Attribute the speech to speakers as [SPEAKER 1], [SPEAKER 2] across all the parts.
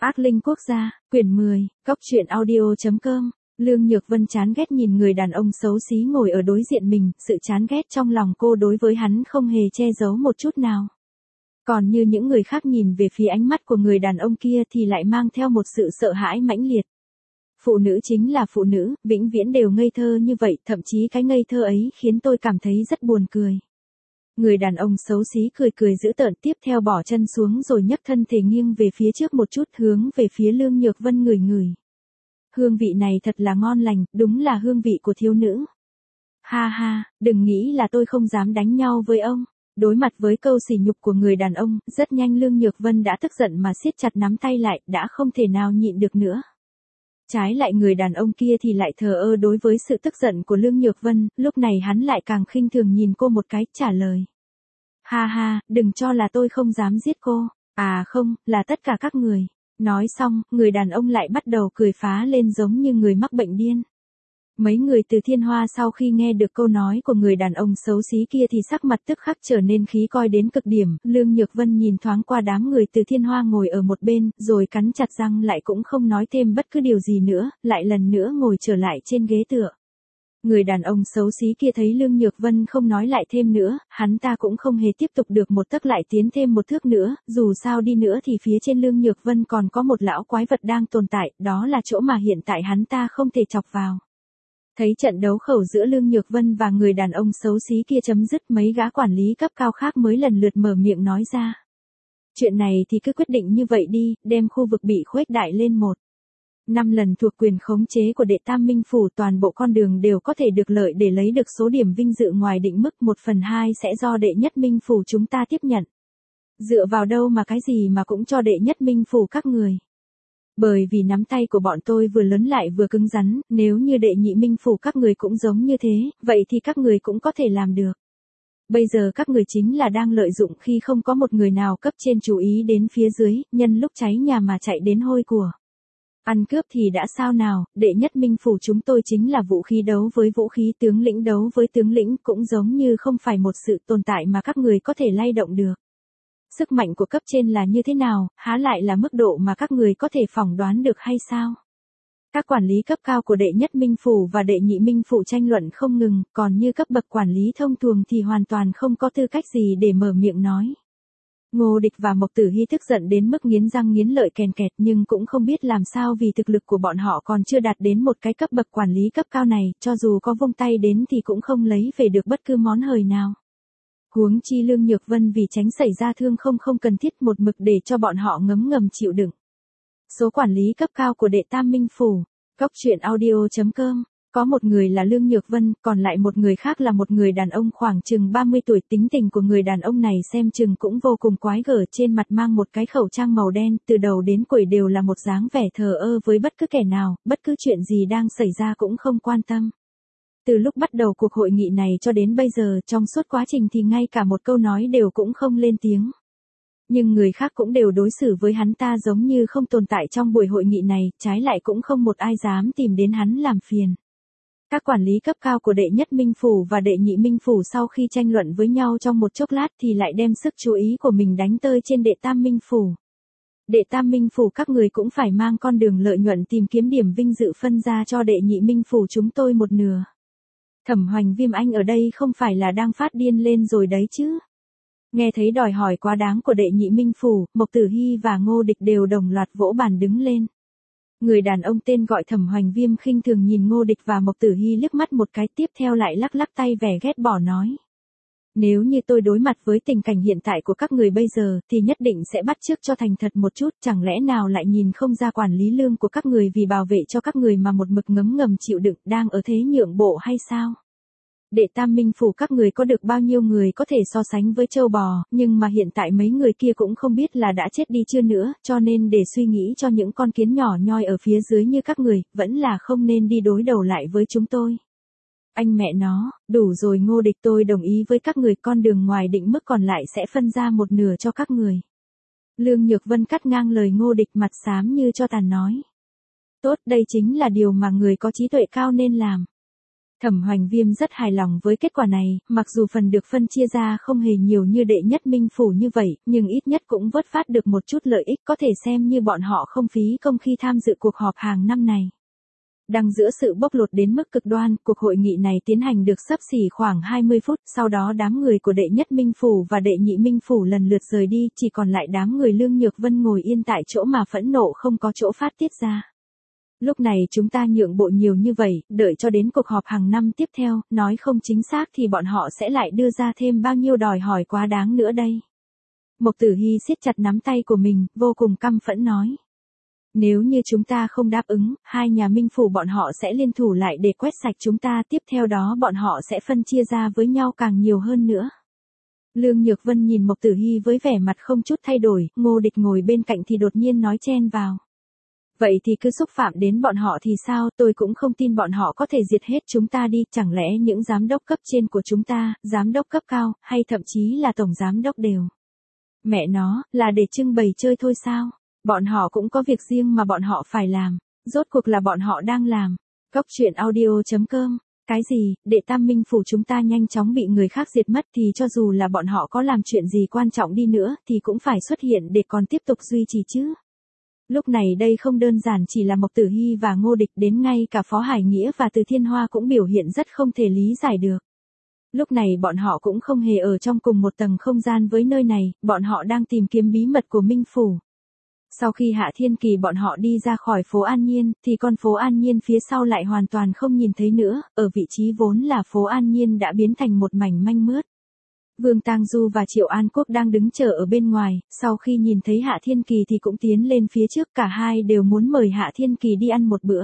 [SPEAKER 1] Ác linh quốc gia, quyển 10, Cốc truyện audio.com. Lương Nhược Vân chán ghét nhìn người đàn ông xấu xí ngồi ở đối diện mình, sự chán ghét trong lòng cô đối với hắn không hề che giấu một chút nào. Còn như những người khác nhìn về phía ánh mắt của người đàn ông kia thì lại mang theo một sự sợ hãi mãnh liệt. Phụ nữ chính là phụ nữ, vĩnh viễn đều ngây thơ như vậy, thậm chí cái ngây thơ ấy khiến tôi cảm thấy rất buồn cười. Người đàn ông xấu xí cười cười dữ tợn, tiếp theo bỏ chân xuống rồi nhấc thân thể nghiêng về phía trước một chút, hướng về phía Lương Nhược Vân ngửi ngửi. Hương vị này thật là ngon lành, đúng là hương vị của thiếu nữ. Ha ha, đừng nghĩ là tôi không dám đánh nhau với ông. Đối mặt với câu sỉ nhục của người đàn ông, rất nhanh Lương Nhược Vân đã tức giận mà siết chặt nắm tay lại, đã không thể nào nhịn được nữa. Trái lại người đàn ông kia thì lại thờ ơ đối với sự tức giận của Lương Nhược Vân, lúc này hắn lại càng khinh thường nhìn cô một cái, trả lời. Ha ha, đừng cho là tôi không dám giết cô. À không, là tất cả các người. Nói xong, người đàn ông lại bắt đầu cười phá lên giống như người mắc bệnh điên. Mấy người từ Thiên Hoa sau khi nghe được câu nói của người đàn ông xấu xí kia thì sắc mặt tức khắc trở nên khí coi đến cực điểm. Lương Nhược Vân nhìn thoáng qua đám người từ Thiên Hoa ngồi ở một bên, rồi cắn chặt răng lại cũng không nói thêm bất cứ điều gì nữa, lại lần nữa ngồi trở lại trên ghế tựa. Người đàn ông xấu xí kia thấy Lương Nhược Vân không nói lại thêm nữa, hắn ta cũng không hề tiếp tục được một tấc lại tiến thêm một thước nữa, dù sao đi nữa thì phía trên Lương Nhược Vân còn có một lão quái vật đang tồn tại, đó là chỗ mà hiện tại hắn ta không thể chọc vào. Thấy trận đấu khẩu giữa Lương Nhược Vân và người đàn ông xấu xí kia chấm dứt, mấy gã quản lý cấp cao khác mới lần lượt mở miệng nói ra. Chuyện này thì cứ quyết định như vậy đi, đem khu vực bị khuếch đại lên 5 lần thuộc quyền khống chế của đệ tam minh phủ, toàn bộ con đường đều có thể được lợi để lấy được số điểm vinh dự ngoài định mức, 1/2 sẽ do đệ nhất minh phủ chúng ta tiếp nhận. Dựa vào đâu mà cái gì mà cũng cho đệ nhất minh phủ các người. Bởi vì nắm tay của bọn tôi vừa lớn lại vừa cứng rắn, nếu như đệ nhị minh phủ các người cũng giống như thế, vậy thì các người cũng có thể làm được. Bây giờ các người chính là đang lợi dụng khi không có một người nào cấp trên chú ý đến phía dưới, nhân lúc cháy nhà mà chạy đến hôi của. Ăn cướp thì đã sao nào, đệ nhất minh phủ chúng tôi chính là vũ khí đấu với vũ khí, tướng lĩnh đấu với tướng lĩnh, cũng giống như không phải một sự tồn tại mà các người có thể lay động được. Sức mạnh của cấp trên là như thế nào, há lại là mức độ mà các người có thể phỏng đoán được hay sao? Các quản lý cấp cao của đệ nhất minh phủ và đệ nhị minh phủ tranh luận không ngừng, còn như cấp bậc quản lý thông thường thì hoàn toàn không có tư cách gì để mở miệng nói. Ngô Địch và Mộc Tử Hy tức giận đến mức nghiến răng nghiến lợi kèn kẹt, nhưng cũng không biết làm sao vì thực lực của bọn họ còn chưa đạt đến một cái cấp bậc quản lý cấp cao này, cho dù có vung tay đến thì cũng không lấy về được bất cứ món hời nào. Huống chi Lương Nhược Vân vì tránh xảy ra thương không cần thiết một mực để cho bọn họ ngấm ngầm chịu đựng. Số quản lý cấp cao của đệ tam minh phủ, Cốc truyện audio.com. Có một người là Lương Nhược Vân, còn lại một người khác là một người đàn ông khoảng chừng 30 tuổi. Tính tình của người đàn ông này xem chừng cũng vô cùng quái gở, trên mặt mang một cái khẩu trang màu đen, từ đầu đến cuối đều là một dáng vẻ thờ ơ với bất cứ kẻ nào, bất cứ chuyện gì đang xảy ra cũng không quan tâm. Từ lúc bắt đầu cuộc hội nghị này cho đến bây giờ, trong suốt quá trình thì ngay cả một câu nói đều cũng không lên tiếng. Nhưng người khác cũng đều đối xử với hắn ta giống như không tồn tại trong buổi hội nghị này, trái lại cũng không một ai dám tìm đến hắn làm phiền. Các quản lý cấp cao của đệ nhất minh phủ và đệ nhị minh phủ sau khi tranh luận với nhau trong một chốc lát thì lại đem sức chú ý của mình đánh tơi trên đệ tam minh phủ. Đệ tam minh phủ các người cũng phải mang con đường lợi nhuận tìm kiếm điểm vinh dự phân ra cho đệ nhị minh phủ chúng tôi một nửa. Thẩm Hoành Viêm anh ở đây không phải là đang phát điên lên rồi đấy chứ. Nghe thấy đòi hỏi quá đáng của đệ nhị minh phủ, Mộc Tử Hy và Ngô Địch đều đồng loạt vỗ bàn đứng lên. Người đàn ông tên gọi Thẩm Hoành Viêm khinh thường nhìn Ngô Địch và Mộc Tử Hy liếc mắt một cái, tiếp theo lại lắc lắc tay vẻ ghét bỏ nói. Nếu như tôi đối mặt với tình cảnh hiện tại của các người bây giờ thì nhất định sẽ bắt chước cho thành thật một chút, chẳng lẽ nào lại nhìn không ra quản lý lương của các người vì bảo vệ cho các người mà một mực ngấm ngầm chịu đựng, đang ở thế nhượng bộ hay sao? Đệ tam minh phủ các người có được bao nhiêu người có thể so sánh với châu bò, nhưng mà hiện tại mấy người kia cũng không biết là đã chết đi chưa nữa, cho nên để suy nghĩ cho những con kiến nhỏ nhoi ở phía dưới như các người, vẫn là không nên đi đối đầu lại với chúng tôi. Anh mẹ nó, đủ rồi Ngô Địch, tôi đồng ý với các người, con đường ngoài định mức còn lại sẽ phân ra một nửa cho các người. Lương Nhược Vân cắt ngang lời Ngô Địch, mặt xám như cho tàn nói. Tốt, đây chính là điều mà người có trí tuệ cao nên làm. Thẩm Hoành Viêm rất hài lòng với kết quả này, mặc dù phần được phân chia ra không hề nhiều như đệ nhất minh phủ như vậy, nhưng ít nhất cũng vớt phát được một chút lợi ích, có thể xem như bọn họ không phí công khi tham dự cuộc họp hàng năm này. Đang giữa sự bóc lột đến mức cực đoan, cuộc hội nghị này tiến hành được xấp xỉ khoảng 20 phút, sau đó đám người của đệ nhất minh phủ và đệ nhị minh phủ lần lượt rời đi, chỉ còn lại đám người Lương Nhược Vân ngồi yên tại chỗ mà phẫn nộ không có chỗ phát tiết ra. Lúc này chúng ta nhượng bộ nhiều như vậy, đợi cho đến cuộc họp hàng năm tiếp theo, nói không chính xác thì bọn họ sẽ lại đưa ra thêm bao nhiêu đòi hỏi quá đáng nữa đây. Mộc Tử Hy siết chặt nắm tay của mình, vô cùng căm phẫn nói. Nếu như chúng ta không đáp ứng, hai nhà minh phủ bọn họ sẽ liên thủ lại để quét sạch chúng ta, tiếp theo đó bọn họ sẽ phân chia ra với nhau càng nhiều hơn nữa. Lương Nhược Vân nhìn Mộc Tử Hy với vẻ mặt không chút thay đổi, Ngô Địch ngồi bên cạnh thì đột nhiên nói chen vào. Vậy thì cứ xúc phạm đến bọn họ thì sao, tôi cũng không tin bọn họ có thể diệt hết chúng ta đi, chẳng lẽ những giám đốc cấp trên của chúng ta, giám đốc cấp cao, hay thậm chí là tổng giám đốc đều. Mẹ nó, là để trưng bày chơi thôi sao? Bọn họ cũng có việc riêng mà bọn họ phải làm, rốt cuộc là bọn họ đang làm. Cốc truyện audio.com. Cái gì, đệ tam minh phủ chúng ta nhanh chóng bị người khác diệt mất thì cho dù là bọn họ có làm chuyện gì quan trọng đi nữa thì cũng phải xuất hiện để còn tiếp tục duy trì chứ. Lúc này đây không đơn giản chỉ là Mộc Tử Hy và Ngô Địch, đến ngay cả Phó Hải Nghĩa và Từ Thiên Hoa cũng biểu hiện rất không thể lý giải được. Lúc này bọn họ cũng không hề ở trong cùng một tầng không gian với nơi này, bọn họ đang tìm kiếm bí mật của Minh Phủ. Sau khi Hạ Thiên Kỳ bọn họ đi ra khỏi phố An Nhiên, thì con phố An Nhiên phía sau lại hoàn toàn không nhìn thấy nữa, ở vị trí vốn là phố An Nhiên đã biến thành một mảnh manh mướt. Vương Tang Du và Triệu An Quốc đang đứng chờ ở bên ngoài, sau khi nhìn thấy Hạ Thiên Kỳ thì cũng tiến lên phía trước, cả hai đều muốn mời Hạ Thiên Kỳ đi ăn một bữa.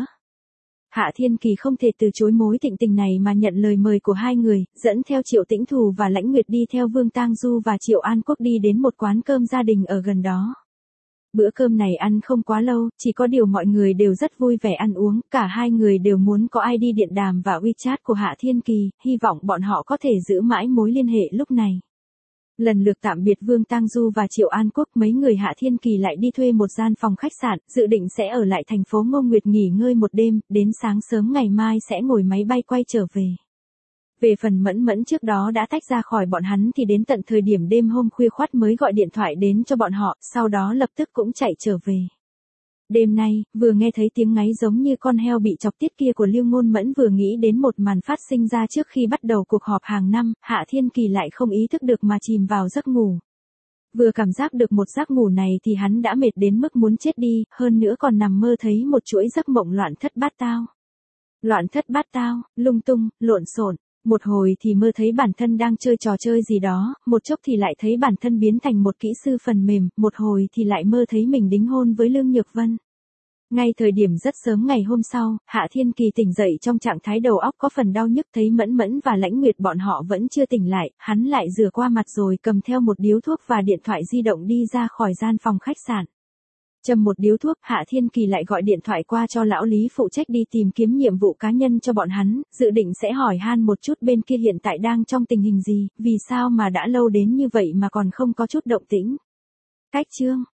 [SPEAKER 1] Hạ Thiên Kỳ không thể từ chối mối thịnh tình này mà nhận lời mời của hai người, dẫn theo Triệu Tĩnh Thù và Lãnh Nguyệt đi theo Vương Tang Du và Triệu An Quốc đi đến một quán cơm gia đình ở gần đó. Bữa cơm này ăn không quá lâu, chỉ có điều mọi người đều rất vui vẻ ăn uống, cả hai người đều muốn có ID điện đàm và WeChat của Hạ Thiên Kỳ, hy vọng bọn họ có thể giữ mãi mối liên hệ lúc này. Lần lượt tạm biệt Vương Tang Du và Triệu An Quốc, mấy người Hạ Thiên Kỳ lại đi thuê một gian phòng khách sạn, dự định sẽ ở lại thành phố Ngô Nguyệt nghỉ ngơi một đêm, đến sáng sớm ngày mai sẽ ngồi máy bay quay trở về. Về phần Mẫn Mẫn trước đó đã tách ra khỏi bọn hắn thì đến tận thời điểm đêm hôm khuya khoắt mới gọi điện thoại đến cho bọn họ, sau đó lập tức cũng chạy trở về. Đêm nay, vừa nghe thấy tiếng ngáy giống như con heo bị chọc tiết kia của Lưu Ngôn Mẫn, vừa nghĩ đến một màn phát sinh ra trước khi bắt đầu cuộc họp hàng năm, Hạ Thiên Kỳ lại không ý thức được mà chìm vào giấc ngủ. Vừa cảm giác được một giấc ngủ này thì hắn đã mệt đến mức muốn chết đi, hơn nữa còn nằm mơ thấy một chuỗi giấc mộng loạn thất bát tao. Loạn thất bát tao, lung tung, lộn xộn. Một hồi thì mơ thấy bản thân đang chơi trò chơi gì đó, một chốc thì lại thấy bản thân biến thành một kỹ sư phần mềm, một hồi thì lại mơ thấy mình đính hôn với Lương Nhược Vân. Ngay thời điểm rất sớm ngày hôm sau, Hạ Thiên Kỳ tỉnh dậy trong trạng thái đầu óc có phần đau nhức, thấy Mẫn Mẫn và Lãnh Nguyệt bọn họ vẫn chưa tỉnh lại, hắn lại rửa qua mặt rồi cầm theo một điếu thuốc và điện thoại di động đi ra khỏi gian phòng khách sạn. Châm một điếu thuốc, Hạ Thiên Kỳ lại gọi điện thoại qua cho lão Lý phụ trách đi tìm kiếm nhiệm vụ cá nhân cho bọn hắn, dự định sẽ hỏi han một chút bên kia hiện tại đang trong tình hình gì, vì sao mà đã lâu đến như vậy mà còn không có chút động tĩnh. Cách chương